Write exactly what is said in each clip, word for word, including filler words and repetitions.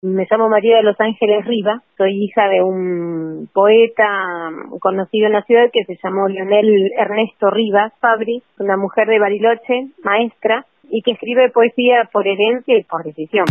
Me llamo María de los Ángeles Rivas, soy hija de un poeta conocido en la ciudad que se llamó Leonel Ernesto Rivas Fabri, una mujer de Bariloche, maestra, y que escribe poesía por herencia y por decisión.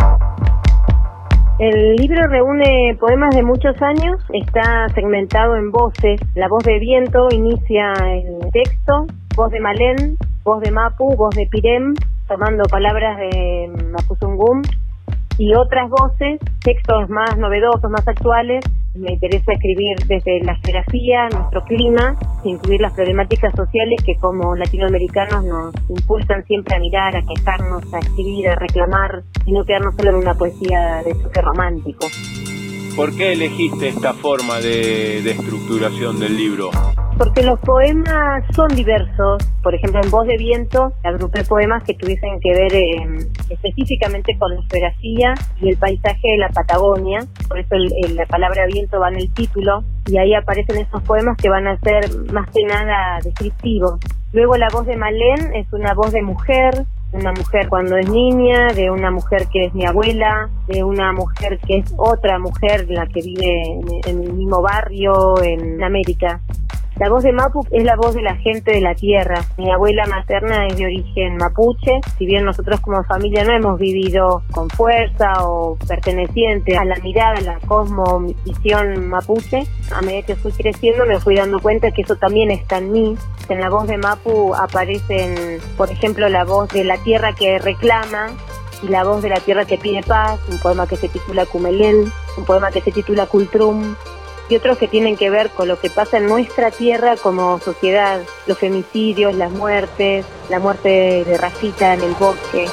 El libro reúne poemas de muchos años, está segmentado en voces. La voz de Viento inicia el texto, voz de Malén, voz de Mapu, voz de Pirem, tomando palabras de Mapuzungún, y otras voces, textos más novedosos, más actuales. Me interesa escribir desde la geografía, nuestro clima, incluir las problemáticas sociales que como latinoamericanos nos impulsan siempre a mirar, a quejarnos, a escribir, a reclamar, y no quedarnos solo en una poesía de toque romántico. ¿Por qué elegiste esta forma de, de estructuración del libro? Porque los poemas son diversos. Por ejemplo, en Voz de Viento agrupé poemas que tuviesen que ver eh, específicamente con la geografía y el paisaje de la Patagonia. Por eso el, el, la palabra viento va en el título, y ahí aparecen esos poemas que van a ser más que nada descriptivos. Luego la voz de Malén es una voz de mujer, una mujer cuando es niña, de una mujer que es mi abuela, de una mujer que es otra mujer, la que vive en, en el mismo barrio en América. La voz de Mapu es la voz de la gente de la tierra. Mi abuela materna es de origen mapuche. Si bien nosotros como familia no hemos vivido con fuerza o perteneciente a la mirada, a la cosmovisión mapuche, a medida que fui creciendo me fui dando cuenta que eso también está en mí. En la voz de Mapu aparecen, por ejemplo, la voz de la tierra que reclama y la voz de la tierra que pide paz, un poema que se titula Cumelén, un poema que se titula Cultrum, y otros que tienen que ver con lo que pasa en nuestra tierra como sociedad, los femicidios, las muertes, la muerte de Rafita en el bosque.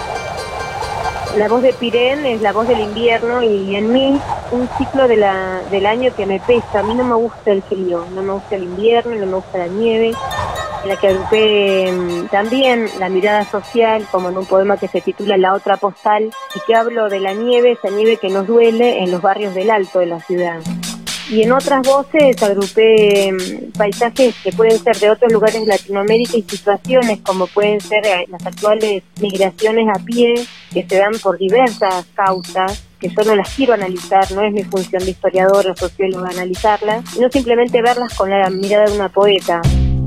La voz de Pirén es la voz del invierno, y en mí un ciclo de la, del año que me pesa. A mí no me gusta el frío, no me gusta el invierno, no me gusta la nieve, en la que agrupé también la mirada social, como en un poema que se titula La otra postal, y que hablo de la nieve, esa nieve que nos duele en los barrios del Alto de la ciudad. Y en otras voces agrupé paisajes que pueden ser de otros lugares de Latinoamérica y situaciones como pueden ser las actuales migraciones a pie que se dan por diversas causas, que yo no las quiero analizar, no es mi función de historiadora o socióloga analizarlas, sino simplemente verlas con la mirada de una poeta.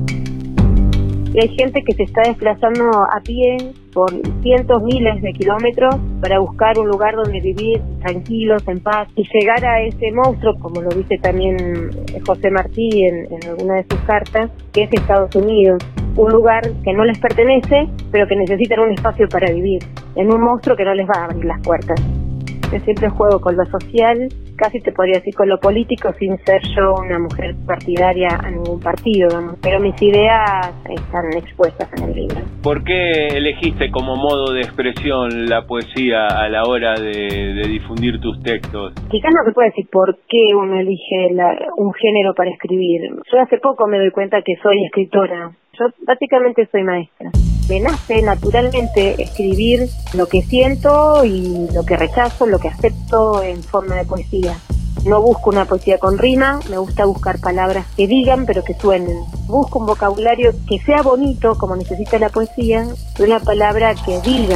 Y hay gente que se está desplazando a pie por cientos, miles de kilómetros para buscar un lugar donde vivir tranquilos, en paz, y llegar a ese monstruo, como lo dice también José Martí en, en alguna de sus cartas, que es Estados Unidos. Un lugar que no les pertenece, pero que necesitan un espacio para vivir, en un monstruo que no les va a abrir las puertas. Yo siempre juego con lo social, casi te podría decir con lo político, sin ser yo una mujer partidaria a ningún partido, ¿no? Pero mis ideas están expuestas en el libro. ¿Por qué elegiste como modo de expresión la poesía a la hora de, de difundir tus textos? Quizás no se puede decir por qué uno elige la, un género para escribir. Yo hace poco me doy cuenta que soy escritora. Yo básicamente soy maestra. Me nace naturalmente escribir lo que siento y lo que rechazo, lo que acepto en forma de poesía. No busco una poesía con rima, me gusta buscar palabras que digan pero que suenen. Busco un vocabulario que sea bonito, como necesita la poesía, y una palabra que diga.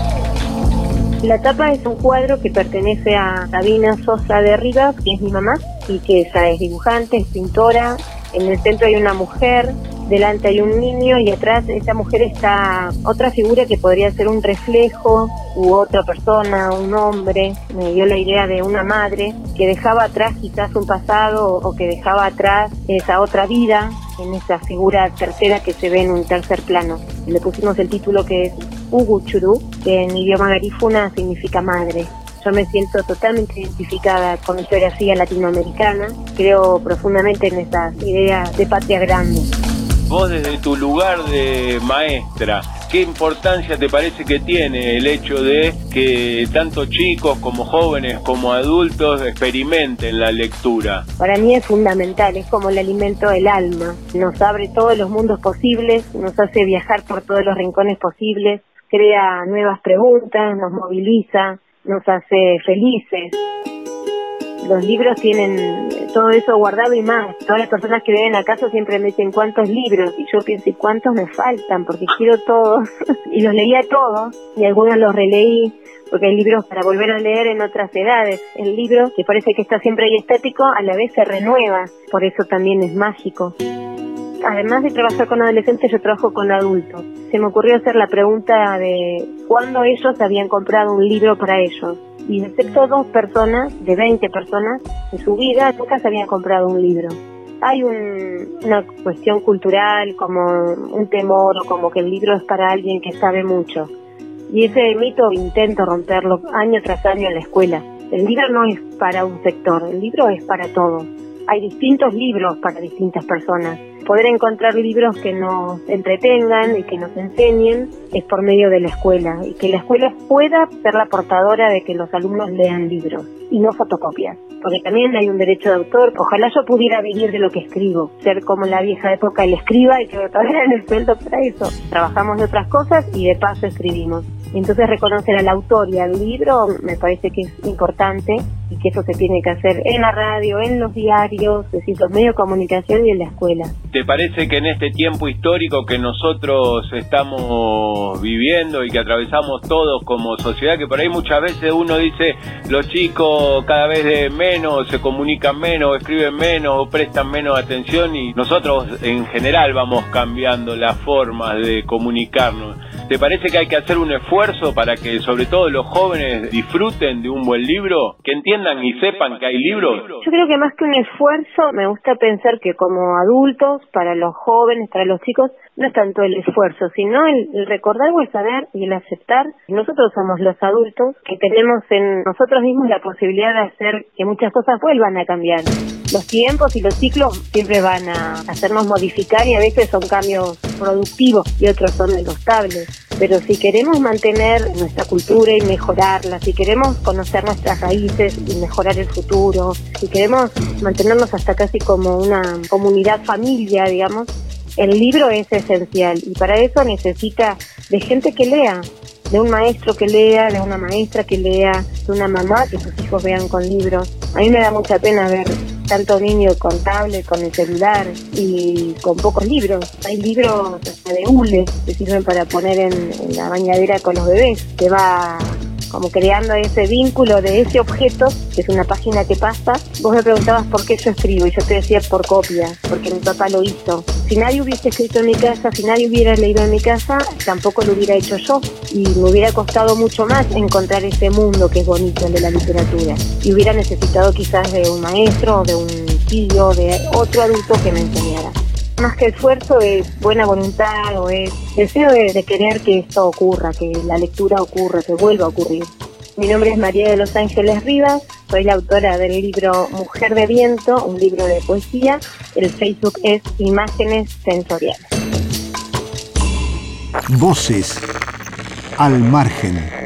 La tapa es un cuadro que pertenece a Sabina Sosa de Rivas, que es mi mamá, y que ella es dibujante, es pintora. En el centro hay una mujer, delante hay un niño, y atrás de esa mujer está otra figura que podría ser un reflejo u otra persona, un hombre. Me dio la idea de una madre que dejaba atrás quizás un pasado, o que dejaba atrás esa otra vida en esa figura tercera que se ve en un tercer plano. Le pusimos el título que es Uguchurú, que en idioma garífuna significa madre. Yo me siento totalmente identificada con mi geografía latinoamericana, creo profundamente en esas ideas de patria grande. Vos desde tu lugar de maestra, ¿qué importancia te parece que tiene el hecho de que tanto chicos como jóvenes como adultos experimenten la lectura? Para mí es fundamental, es como el alimento del alma. Nos abre todos los mundos posibles, nos hace viajar por todos los rincones posibles, crea nuevas preguntas, nos moviliza, nos hace felices. los libros tienen todo eso guardado y más. Todas las personas que vienen a casa siempre me dicen cuántos libros, y yo pienso, ¿y cuántos me faltan? Porque quiero todos. Y los leía todos, y algunos los releí, porque hay libros para volver a leer en otras edades. El libro, que parece que está siempre ahí estático, a la vez se renueva, por eso también es mágico. Además de trabajar con adolescentes, yo trabajo con adultos. Se me ocurrió hacer la pregunta de cuándo ellos habían comprado un libro para ellos. Y excepto dos personas, de veinte personas, en su vida nunca se habían comprado un libro. Hay un, una cuestión cultural, como un temor, o como que el libro es para alguien que sabe mucho. Y ese mito intento romperlo año tras año en la escuela. El libro no es para un sector, el libro es para todos. Hay distintos libros para distintas personas. Poder encontrar libros que nos entretengan y que nos enseñen es por medio de la escuela, y que la escuela pueda ser la portadora de que los alumnos lean libros y no fotocopias, porque también hay un derecho de autor. Ojalá yo pudiera vivir de lo que escribo, ser como en la vieja época el escriba y que me pagaran el sueldo para eso. Trabajamos de otras cosas y de paso escribimos. Y entonces reconocer al autor y al libro me parece que es importante, y que eso se tiene que hacer en la radio, en los diarios, es decir, los medios de comunicación y en la escuela. ¿Te parece que en este tiempo histórico que nosotros estamos viviendo y que atravesamos todos como sociedad, que por ahí muchas veces uno dice los chicos cada vez de menos se comunican menos, escriben menos o prestan menos atención, y nosotros en general vamos cambiando las formas de comunicarnos? ¿Te parece que hay que hacer un esfuerzo para que sobre todo los jóvenes disfruten de un buen libro, que entiendan y sepan que hay libros? Yo creo que más que un esfuerzo, me gusta pensar que como adultos, para los jóvenes, para los chicos, no es tanto el esfuerzo, sino el, el recordar o el saber y el aceptar. Nosotros somos los adultos que tenemos en nosotros mismos la posibilidad de hacer que muchas cosas vuelvan a cambiar. Los tiempos y los ciclos siempre van a hacernos modificar, y a veces son cambios productivos y otros son estables. Pero si queremos mantener nuestra cultura y mejorarla, si queremos conocer nuestras raíces y mejorar el futuro, si queremos mantenernos hasta casi como una comunidad familia, digamos, el libro es esencial, y para eso necesita de gente que lea, de un maestro que lea, de una maestra que lea, de una mamá que sus hijos vean con libros. A mí me da mucha pena ver tanto niño con tablet, con el celular y con pocos libros. Hay libros hasta de hule que sirven para poner en, en la bañadera con los bebés, que va como creando ese vínculo de ese objeto, que es una página que pasa. Vos me preguntabas por qué yo escribo, y yo te decía por copia, porque mi papá lo hizo. Si nadie hubiese escrito en mi casa, si nadie hubiera leído en mi casa, tampoco lo hubiera hecho yo, y me hubiera costado mucho más encontrar ese mundo que es bonito, el de la literatura, y hubiera necesitado quizás de un maestro, de un tío, de otro adulto que me enseñara. Más que esfuerzo es buena voluntad, o es deseo de, de querer que esto ocurra, que la lectura ocurra, que vuelva a ocurrir. Mi nombre es María de los Ángeles Rivas, soy la autora del libro Mujer de Viento, un libro de poesía. El Facebook es Imágenes Sensoriales. Voces al margen.